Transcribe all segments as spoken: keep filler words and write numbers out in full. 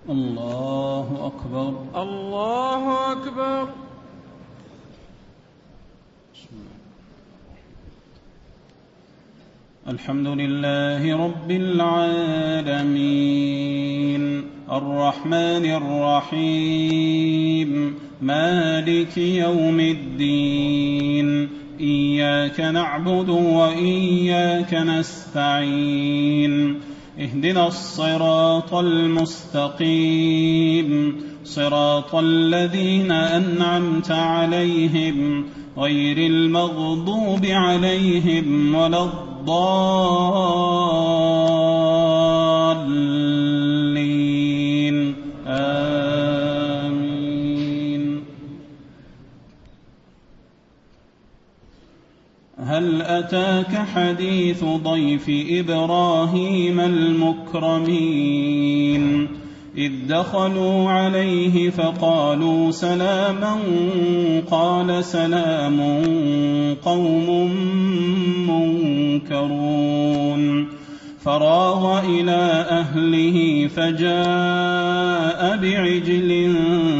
الله أكبر الله أكبر. الحمد لله رب العالمين الرحمن الرحيم مالك يوم الدين إياك نعبد وإياك نستعين اهدنا الصراط المستقيم صراط الذين أنعمت عليهم غير المغضوب عليهم ولا الضالين آمين. هل أتاك حديث ضيف إبراهيم المكرمين إذ دخلوا عليه فقالوا سلاما قال سلام قوم منكرون فراغ إلى أهله فجاء بعجل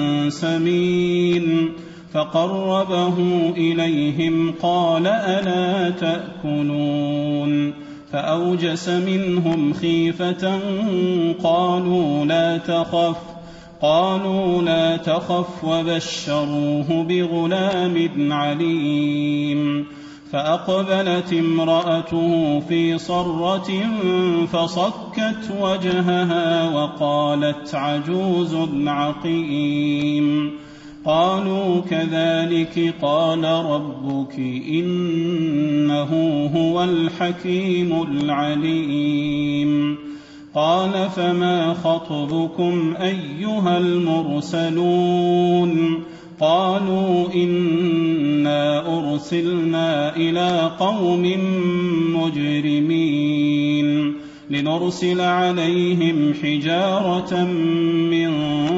سمين فقربه إليهم قال ألا تأكلون فأوجس منهم خيفة قالوا لا تخف قالوا لا تخف وبشروه بغلام عليم فأقبلت امرأته في صرة فصكت وجهها وقالت عجوز عقيم قالوا كذلك قال ربك إنه هو الحكيم العليم قال فما خطبكم أيها المرسلون قالوا إنا أرسلنا إلى قوم مجرمين لنرسل عليهم حجارة من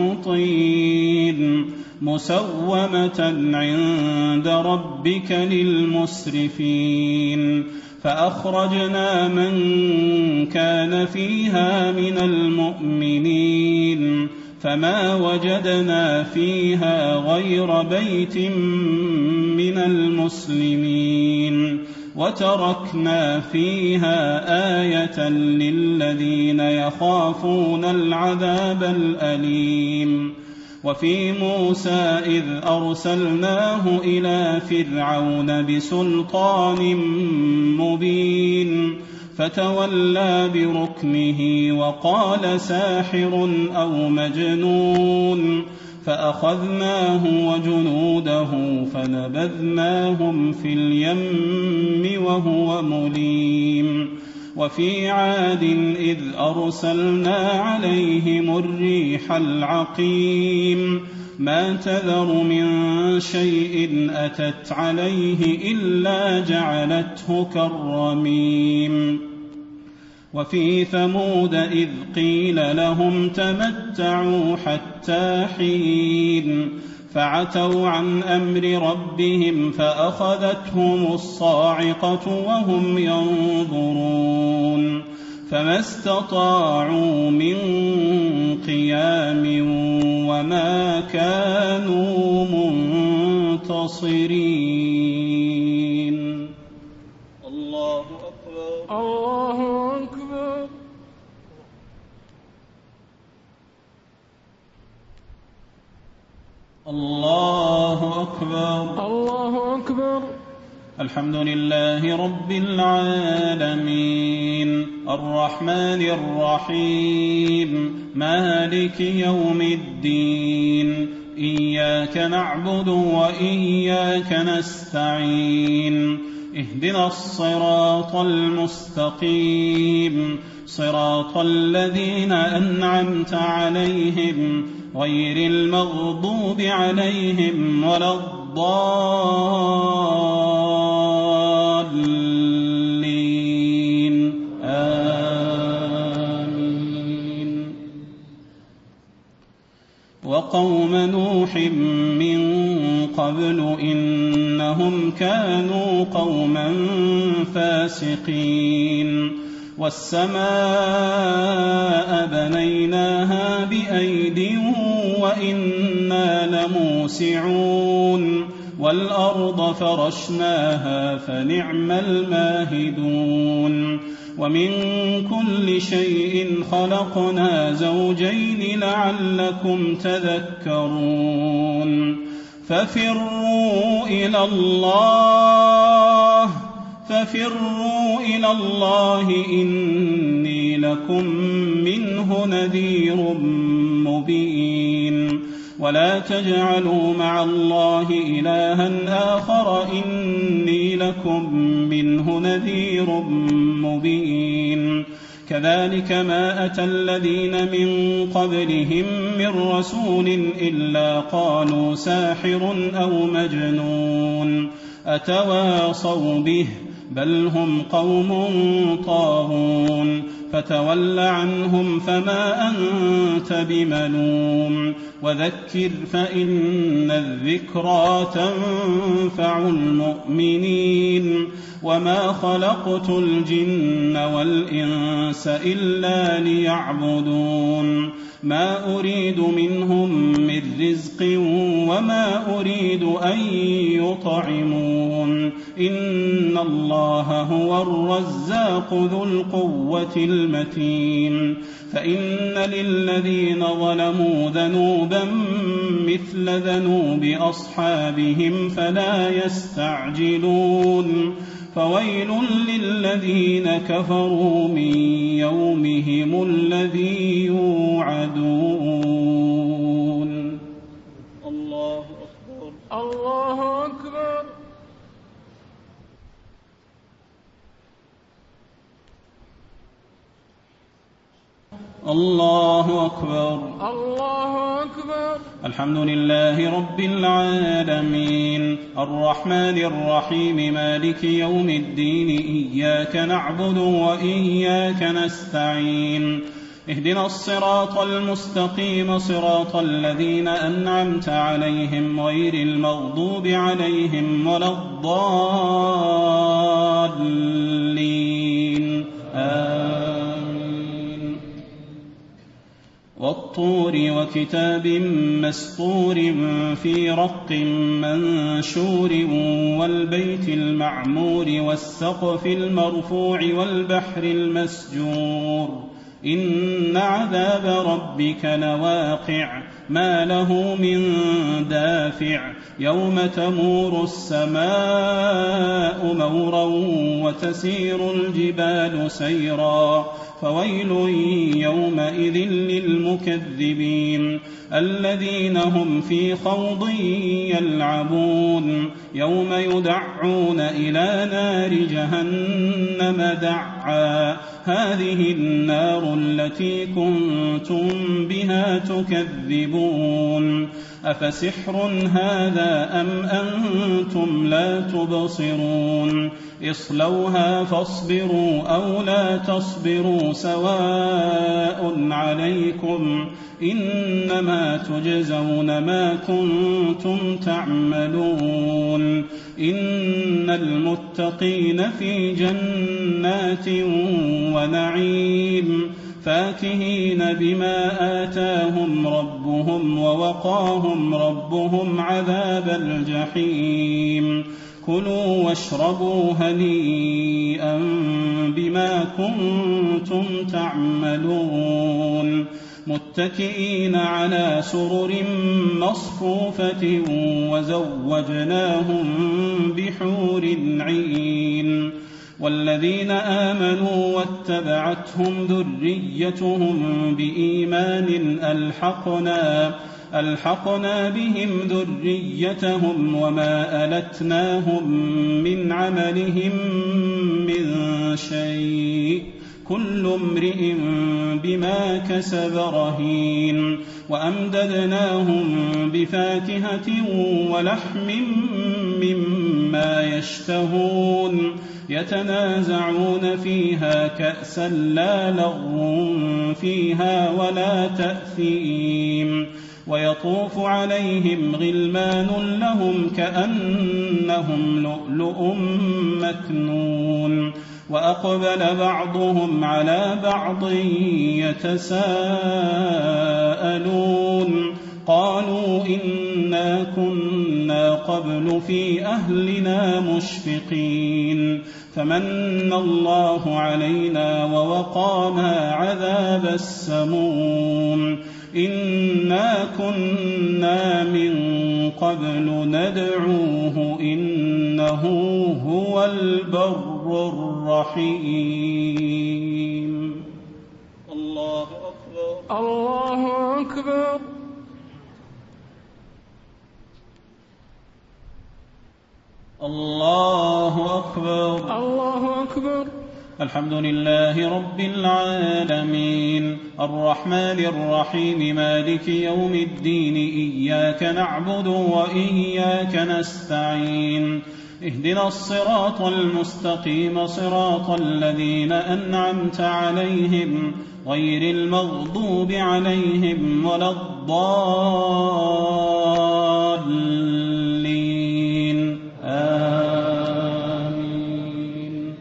طين مسومة عند ربك للمسرفين فأخرجنا من كان فيها من المؤمنين فما وجدنا فيها غير بيت من المسلمين وتركنا فيها آية للذين يخافون العذاب الأليم وفي موسى إذ أرسلناه إلى فرعون بسلطان مبين فتولى بركنه وقال ساحر أو مجنون فأخذناه وجنوده فنبذناهم في اليم وهو مليم وفي عاد إذ أرسلنا عليهم الريح العقيم ما تذر من شيء أتت عليه إلا جعلته كالرميم وفي ثمود إذ قيل لهم تمتعوا حتى حين فعتوا عن أمر ربهم فأخذتهم الصاعقة وهم ينظرون فما استطاعوا من قيام وما كانوا منتصرين. الله أكبر الله أكبر. الله أكبر الله أكبر. الحمد لله رب العالمين الرحمن الرحيم مالك يوم الدين إياك نعبد وإياك نستعين اهدنا الصراط المستقيم صراط الذين أنعمت عليهم غير المغضوب عليهم ولا الضالين آمين. وقوم نوح من قبل إنهم كانوا قوما فاسقين والسماء بنيناها بأيد وإنا لموسعون والأرض فرشناها فنعم الماهدون ومن كل شيء خلقنا زوجين لعلكم تذكرون ففروا إلى الله ففروا إلى الله إني لكم منه نذير مبين ولا تجعلوا مع الله إلها آخر إني لكم منه نذير مبين كذلك ما أتى الذين من قبلهم من رسول إلا قالوا ساحر أو مجنون أتواصوا به بل هم قوم طاغون فتول عنهم فما أنت بملوم وذكر فإن الذكرى تنفع المؤمنين وما خلقت الجن والإنس إلا ليعبدون ما أريد منهم من رزق وما أريد أن يطعمون إن الله هو الرزاق ذو القوة المتين فإن للذين ظلموا ذنوبا مثل ذنوب أصحابهم فلا يستعجلون فويل للذين كفروا من يومهم الذي يوعدون الله أكبر الله أكبر الله أكبر الله أكبر الحمد لله رب العالمين الرحمن الرحيم مالك يوم الدين إياك نعبد وإياك نستعين اهدنا الصراط المستقيم صراط الذين أنعمت عليهم غير المغضوب عليهم ولا الضالين آمين والطور وكتاب مسطور في رق منشور والبيت المعمور والسقف المرفوع والبحر المسجور إن عذاب ربك لواقع ما له من دافع يوم تمور السماء مورا وتسير الجبال سيرا فويل يومئذ للمكذبين الذين هم في خوض يلعبون يوم يدعون إلى نار جهنم دعا هذه النار التي كنتم بها تكذبون أفسحر هذا أم أنتم لا تبصرون اصلوها فاصبروا أو لا تصبروا سواء عليكم إنما تجزون ما كنتم تعملون إن المتقين في جنات ونعيم فاكهين بما آتاهم ربهم ووقاهم ربهم عذاب الجحيم كلوا واشربوا هنيئا بما كنتم تعملون متكئين على سرر مصفوفة وزوجناهم بحور عين والذين آمنوا واتبعتهم ذريتهم بإيمان ألحقنا ألحقنا بهم ذريتهم وما ألتناهم من عملهم من شيء كل امرئ بما كسب رهين وأمددناهم بفاكهة ولحم مما يشتهون يتنازعون فيها كأسا لا لغو فيها ولا تأثيم ويطوف عليهم غلمان لهم كأنهم لؤلؤ مكنون وأقبل بعضهم على بعض يتساءلون قالوا إنا كنا قبل في أهلنا مشفقين فمن الله علينا ووقانا عذاب السموم إنا كنا من قبل ندعوه إنه هو البر الرحيم. الله أكبر. الله أكبر. الله أكبر. الله أكبر. الحمد لله رب العالمين الرحمن الرحيم مالك يوم الدين إياك نعبد وإياك نستعين اهدنا الصراط المستقيم صراط الذين أنعمت عليهم غير المغضوب عليهم ولا الضالين آمين.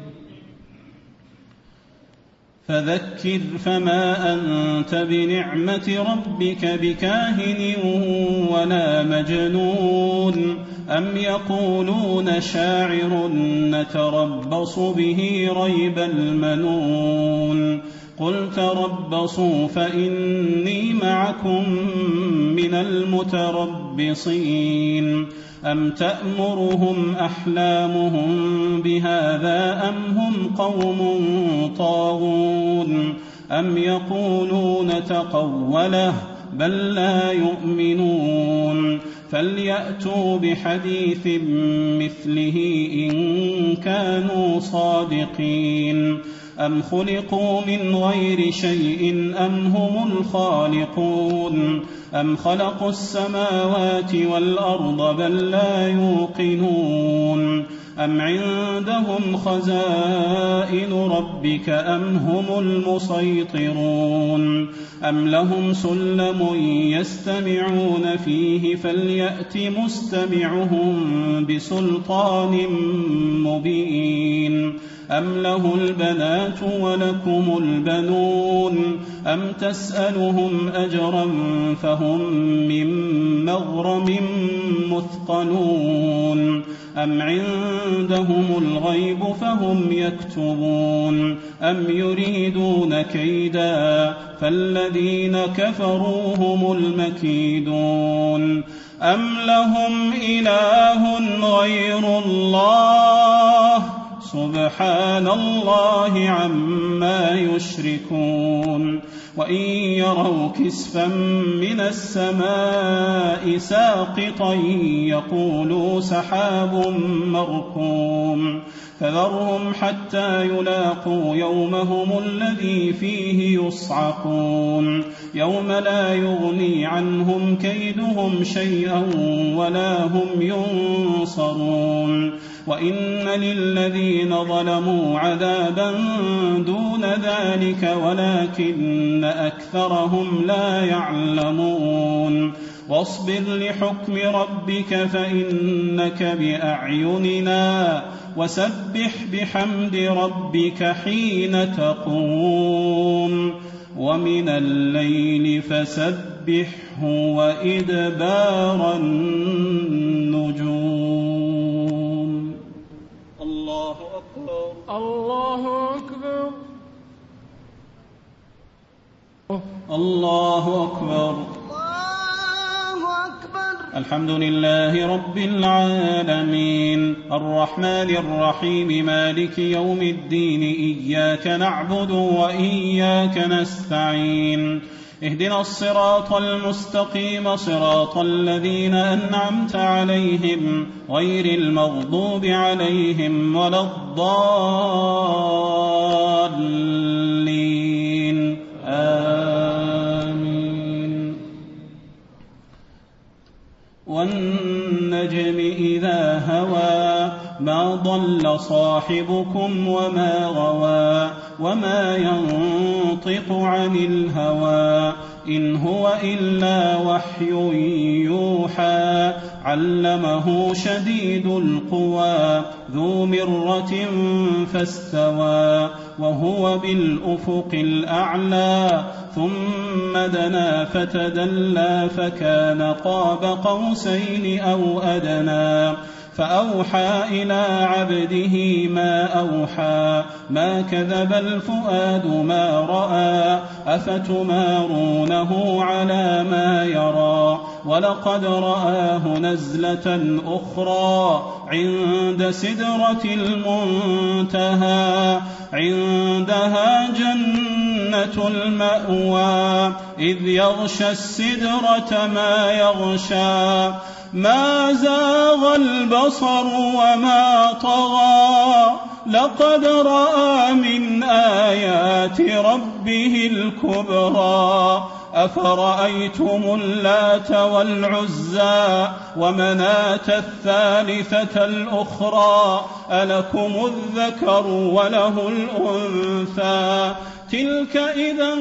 فذكر فما أنت بنعمة ربك بكاهن ولا مجنون أم يقولون شاعر نتربص به ريب المنون قل تربصوا فإني معكم من المتربصين أم تأمرهم أحلامهم بهذا أم هم قوم طاغون أم يقولون تقوله بل لا يؤمنون فليأتوا بحديث مثله إن كانوا صادقين أم خلقوا من غير شيء أم هم الخالقون أم خلقوا السماوات والأرض بل لا يوقنون أم عندهم خزائن ربك أم هم المسيطرون أم لهم سلم يستمعون فيه فليأت مستمعهم بسلطان مبين أم له البنات ولكم البنون أم تسألهم أجرا فهم من مغرم مثقلون أم عندهم الغيب فهم يكتبون أم يريدون كيدا فالذين كفروا هم المكيدون أم لهم إله غير الله سبحان الله عما يشركون وإن يروا كسفا من السماء ساقطا يقولوا سحاب مركوم فذرهم حتى يلاقوا يومهم الذي فيه يصعقون يوم لا يغني عنهم كيدهم شيئا ولا هم ينصرون وإن للذين ظلموا عذابا دون ذلك ولكن أكثرهم لا يعلمون واصبر لحكم ربك فإنك بأعيننا وسبح بحمد ربك حين تقوم ومن الليل فسبحه وإدبار النجوم. الله أكبر. الله أكبر. الله أكبر. الحمد لله رب العالمين الرحمن الرحيم مالك يوم الدين إياك نعبد وإياك نستعين اهدنا الصراط المستقيم صراط الذين أنعمت عليهم غير المغضوب عليهم ولا الضالين آمين. والنجم إذا هوى ما ضل صاحبكم وما غوى وما ينطق عن الهوى إن هو إلا وحي يوحى علمه شديد القوى ذو مرة فاستوى وهو بالأفق الأعلى ثم دنا فتدلى فكان قاب قوسين أو أدنى فأوحى إلى عبده ما أوحى ما كذب الفؤاد ما رأى أفتمارونه على ما يرى ولقد رآه نزلة أخرى عند سدرة المنتهى عندها جنة المأوى إذ يغشى السدرة ما يغشى ما زاغ البصر وما طغى لقد رأى من آيات ربه الكبرى أفرأيتم اللات والعزى ومناة الثالثة الأخرى ألكم الذكر وله الأنثى تلك إذا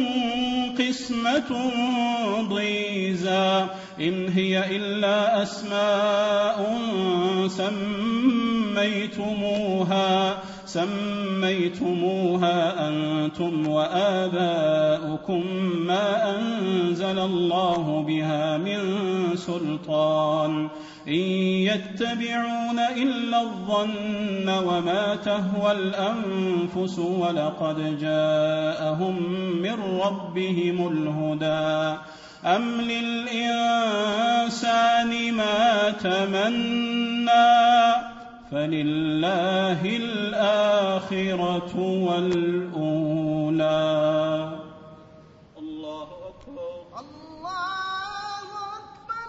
قسمة ضيزى إن هي إلا أسماء سميتموها سميتموها أنتم وآباؤكم ما أنزل الله بها من سلطان إن يتبعون إلا الظن وما تهوى الأنفس ولقد جاءهم من ربهم الهدى أم للإنسان ما تمنى فلله الآخرة والأولى الله أكبر الله أكبر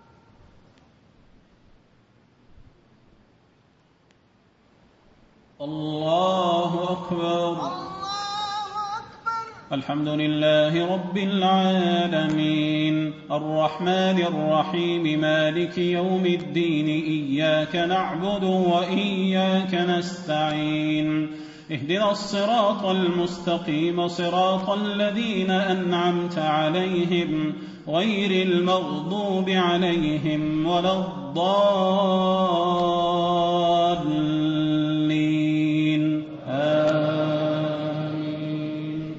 الله أكبر الله أكبر الحمد لله رب العالمين الرحمن الرحيم مالك يوم الدين إياك نعبد وإياك نستعين اهدنا الصراط المستقيم صراط الذين أنعمت عليهم غير المغضوب عليهم ولا الضالين آمين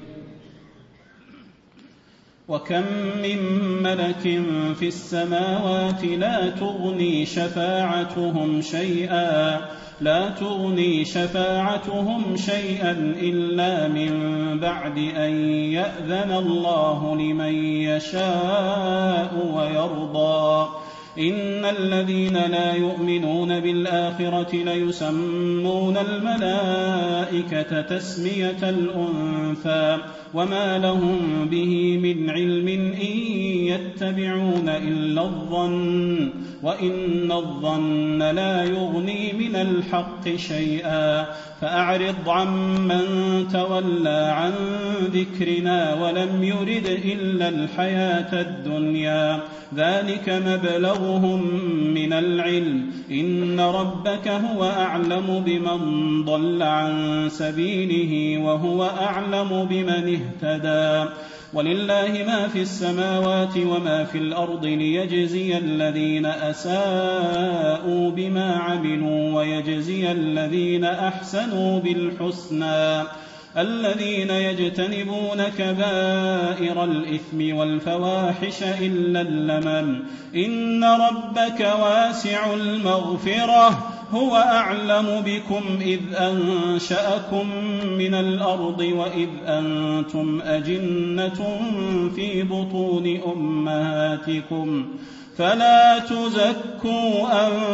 وكم من ملك في السماوات لا تغني شفاعتهم شيئا لا تغني شفاعتهم شيئا إلا من بعد أن يأذن الله لمن يشاء ويرضى إن الذين لا يؤمنون بالآخرة ليسمون الملائكة تسمية الأنثى وما لهم به من علم إن يتبعون إلا الظن وإن الظن لا يغني من الحق شيئا فأعرض عمن تولى عن ذكرنا ولم يرد إلا الحياة الدنيا ذلك مبلغهم من العلم إن ربك هو أعلم بمن ضل عن سبيله وهو أعلم بمن اهتدى ولله ما في السماوات وما في الأرض ليجزي الذين أساءوا بما عملوا ويجزي الذين أحسنوا بالحسنى الذين يجتنبون كبائر الإثم والفواحش إلا اللمم إن ربك واسع المغفرة هو أعلم بكم إذ أنشأكم من الأرض وإذ أنتم أجنة في بطون أمهاتكم فلا تزكوا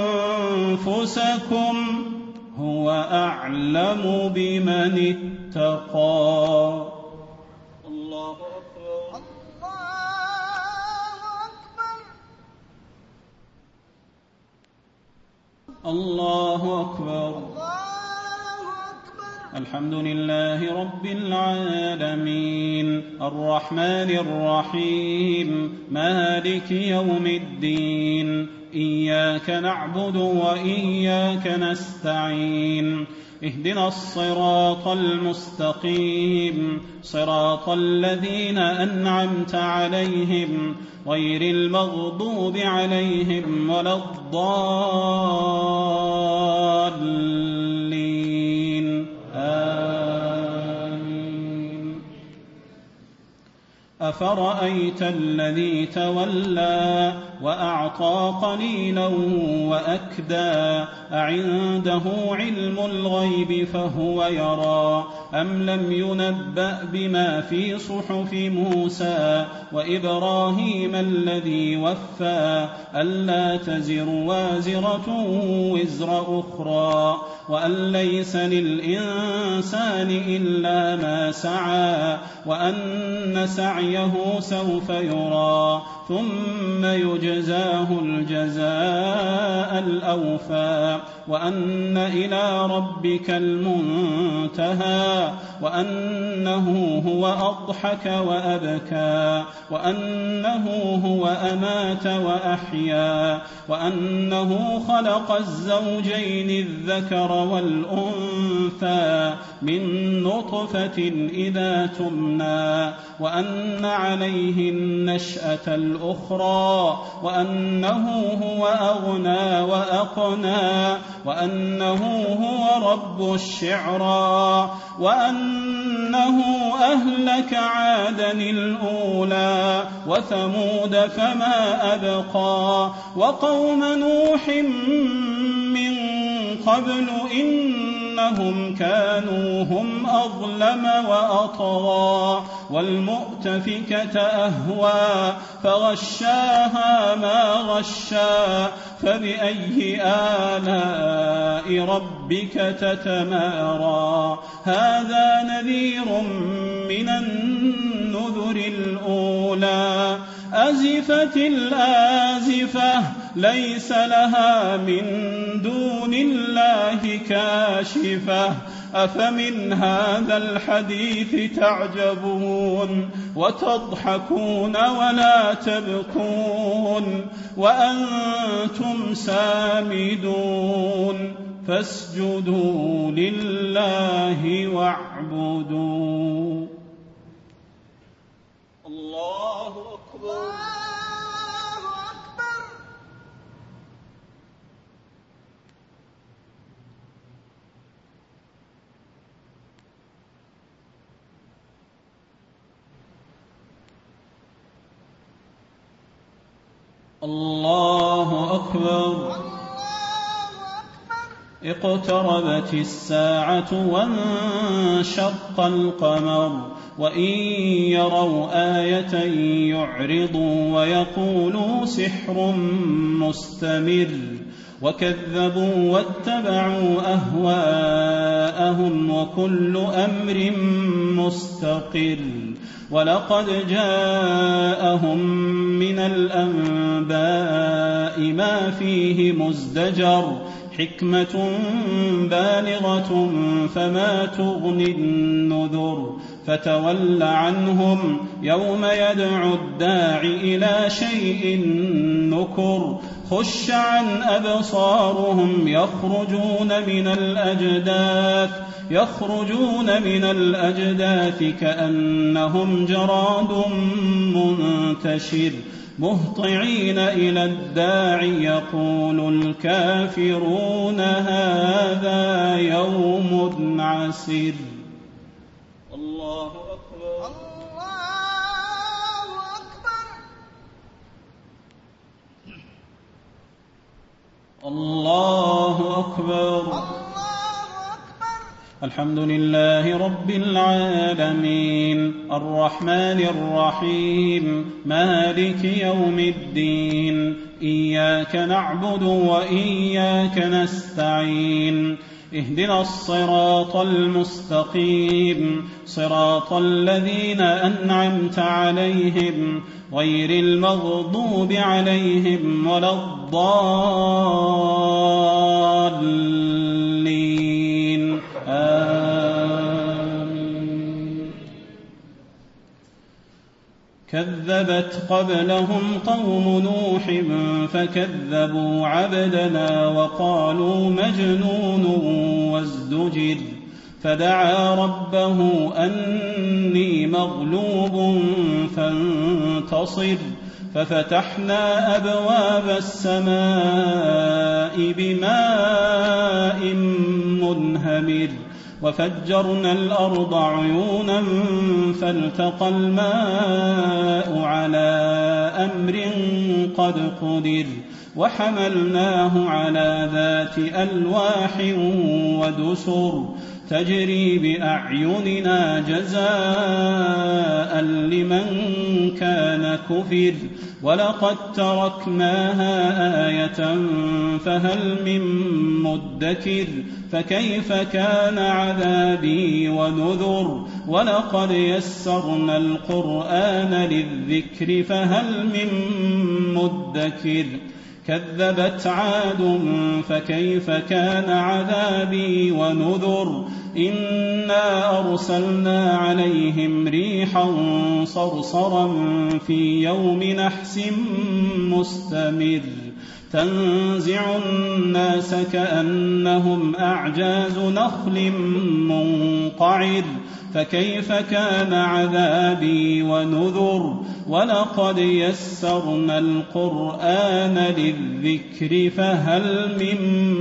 أنفسكم هو أعلم بمن اتقى الله أكبر الله أكبر الحمد لله رب العالمين الرحمن الرحيم مالك يوم الدين إياك نعبد وإياك نستعين اهدنا الصراط المستقيم صراط الذين أنعمت عليهم غير المغضوب عليهم ولا الضالين آمين. أفرأيت الذي تولى وأعطى قليلا وأكدى أعنده علم الغيب فهو يرى أم لم ينبأ بما في صحف موسى وإبراهيم الذي وفى ألا تزر وازرة وزر أخرى وأن ليس للإنسان إلا ما سعى وأن سعيه سوف يرى ثم يجزاه الجزاء الأوفى وأن إلى ربك المنتهى وأنه هو أضحك وأبكى وأنه هو أمات وأحيا وأنه خلق الزوجين الذكر والأنثى من نطفة إذا تمنى وأن عليه النشأة الأخرى وأنه هو أغنى وأقنى وأنه هو رب الشعرى وأنه أهلك عادا الأولى وثمود فما أبقى وقوم نوح من قبل إنهم كانوا هم أظلم وأطغى والمؤتفكة أهوى فغشاها ما غشى فبأي آلاء ربك تتمارى هذا نذير من النذر الأولى أزفت الآزفة ليس لها من دون الله كاشفة أفمن هذا الحديث تعجبون وتضحكون ولا تبكون وأنتم سامدون فاسجدوا لله واعبدوا. الله أكبر. الله أكبر. اقتربت الساعة وانشق القمر وإن يروا آية يعرضوا ويقولوا سحر مستمر وكذبوا واتبعوا أهواءهم وكل أمر مستقر ولقد جاءهم من الأنباء ما فيه مزدجر حكمة بالغة فما تغني النذر فتول عنهم يوم يدعو الداع إلى شيء نكر خش عن أبصارهم يخرجون من الأجداث يخرجون من الأجداث كأنهم جراد منتشر مهطعين إلى الداع يقول الكافرون هذا يوم عسر. الله أكبر. الله أكبر. الله أكبر. الله أكبر. الحمد لله رب العالمين الرحمن الرحيم مالك يوم الدين إياك نعبد وإياك نستعين اهدنا الصراط المستقيم صراط الذين أنعمت عليهم غير المغضوب عليهم ولا الضالين آمين. كذبت قبلهم قوم نوح فكذبوا عبدنا وقالوا مجنون وازدجر فدعا ربه أني مغلوب فانتصر ففتحنا أبواب السماء بماء منهمر وفجرنا الأرض عيونا فالتقى الماء على أمر قد قدر وحملناه على ذات ألواح ودسر تجري بأعيننا جزاء لمن كان كفر ولقد تركناها آية فهل من مدكر فكيف كان عذابي ونذر ولقد يسرنا القرآن للذكر فهل من مدكر كذبت عاد فكيف كان عذابي ونذر إنا أرسلنا عليهم ريحا صرصرا في يوم نحس مستمر تنزع الناس كأنهم أعجاز نخل منقعر فكيف كان عذابي ونذر ولقد يسرنا القرآن للذكر فهل من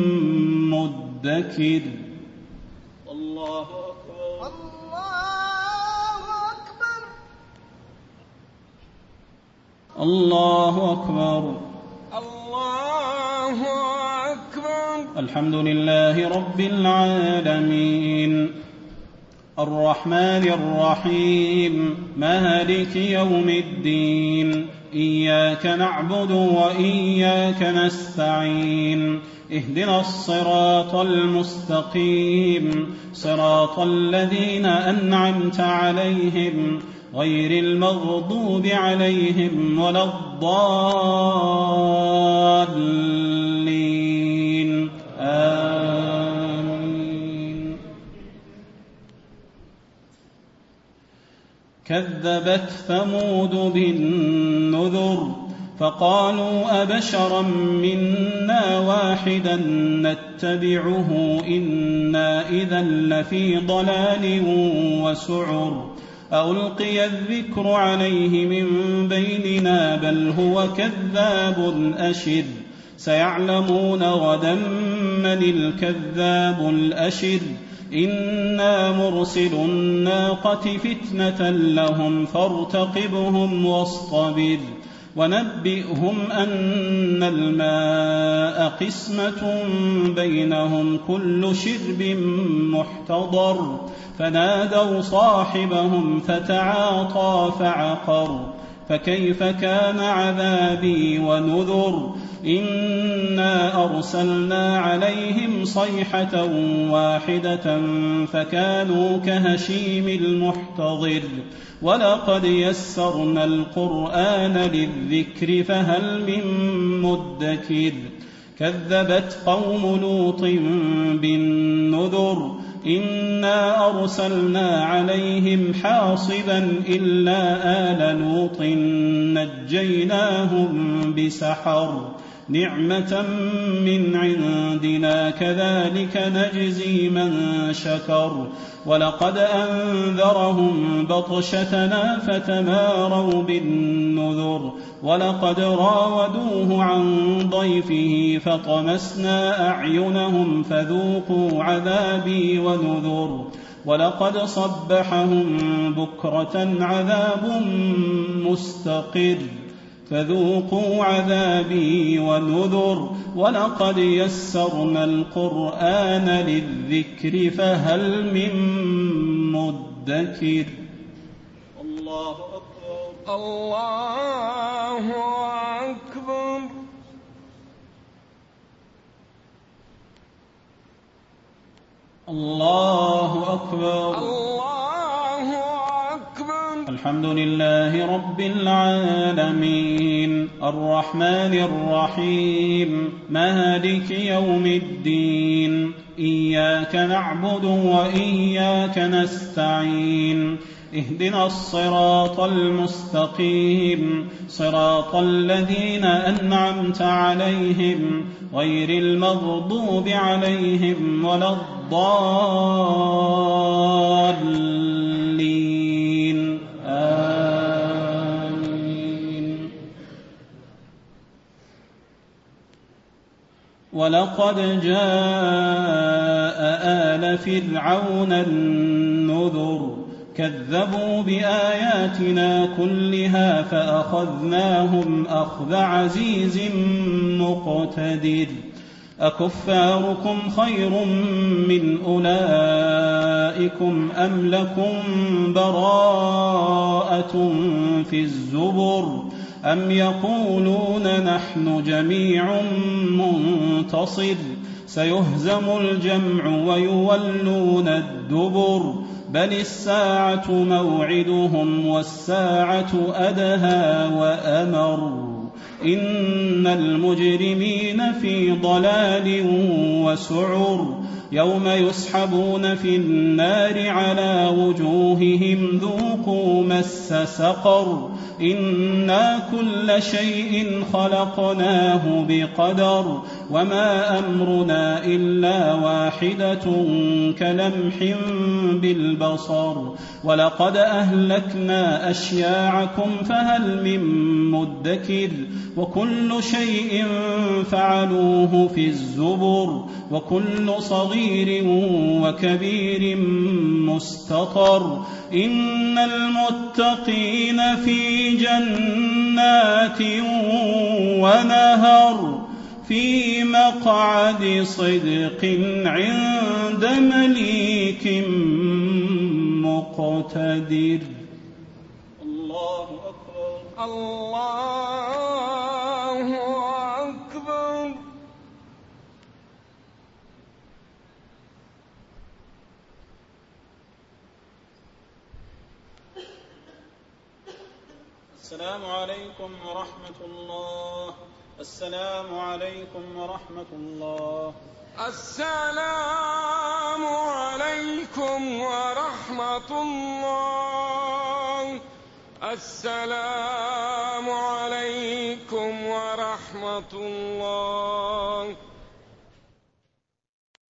مدكر الله أكبر الله الله أكبر أكبر الله أكبر. الحمد لله رب العالمين الرحمن الرحيم مالك يوم الدين إياك نعبد وإياك نستعين اهدنا الصراط المستقيم صراط الذين أنعمت عليهم غير المغضوب عليهم ولا الضالين آمين. كذبت ثمود بالنذر فقالوا أبشرا منا واحدا نتبعه إنا إذا لفي ضلال وسعر ألقي الذكر عليه من بيننا بل هو كذاب أشر سيعلمون غدا من الكذاب الأشر إنا مرسل الناقة فتنة لهم فارتقبهم واصطبر ونبئهم أن الماء قسمة بينهم كل شرب محتضر فنادوا صاحبهم فتعاطى فعقر فكيف كان عذابي ونذر إنا أرسلنا عليهم صيحة واحدة فكانوا كهشيم المحتضر ولقد يسرنا القرآن للذكر فهل من مدكر كذبت قوم لوط بالنذر إنا أرسلنا عليهم حاصبا إلا آل لوط نجيناهم بسحر نعمة من عندنا كذلك نجزي من شكر ولقد أنذرهم بطشتنا فتماروا بالنذر ولقد راودوه عن ضيفه فطمسنا أعينهم فذوقوا عذابي ونذر ولقد صبحهم بكرة عذاب مستقر فذوقوا عذابي ونذر ولقد يسرنا القرآن للذكر فهل من مدكر الله أكبر الله أكبر الله أكبر الله أكبر. الحمد لله رب العالمين الرحمن الرحيم مالك يوم الدين إياك نعبد وإياك نستعين اهدنا الصراط المستقيم صراط الذين أنعمت عليهم غير المغضوب عليهم ولا الضالين آمين. ولقد جاء آل فرعون النذر كذبوا بآياتنا كلها فأخذناهم أخذ عزيز مقتدر. أكفاركم خير من أولئكم أم لكم براءة في الزبر أم يقولون نحن جميع منتصر سيهزم الجمع ويولون الدبر بل الساعة موعدهم والساعة أدهى وأمر. إن المجرمين في ضلال وسعر يوم يسحبون في النار على وجوههم ذوقوا مس سقر إنا كل شيء خلقناه بقدر وما أمرنا إلا واحدة كلمح بالبصر ولقد أهلكنا أشياعكم فهل من مدكر وكل شيء فعلوه في الزبر وكل صغير وكبير مستطر. إن المتقين في جنات ونهر في مقعد صدق عند مليك مقتدر. الله أكبر. الله أكبر. السلام عليكم ورحمة الله. السلام عليكم ورحمة الله. السلام عليكم ورحمة الله. السلام عليكم ورحمة الله.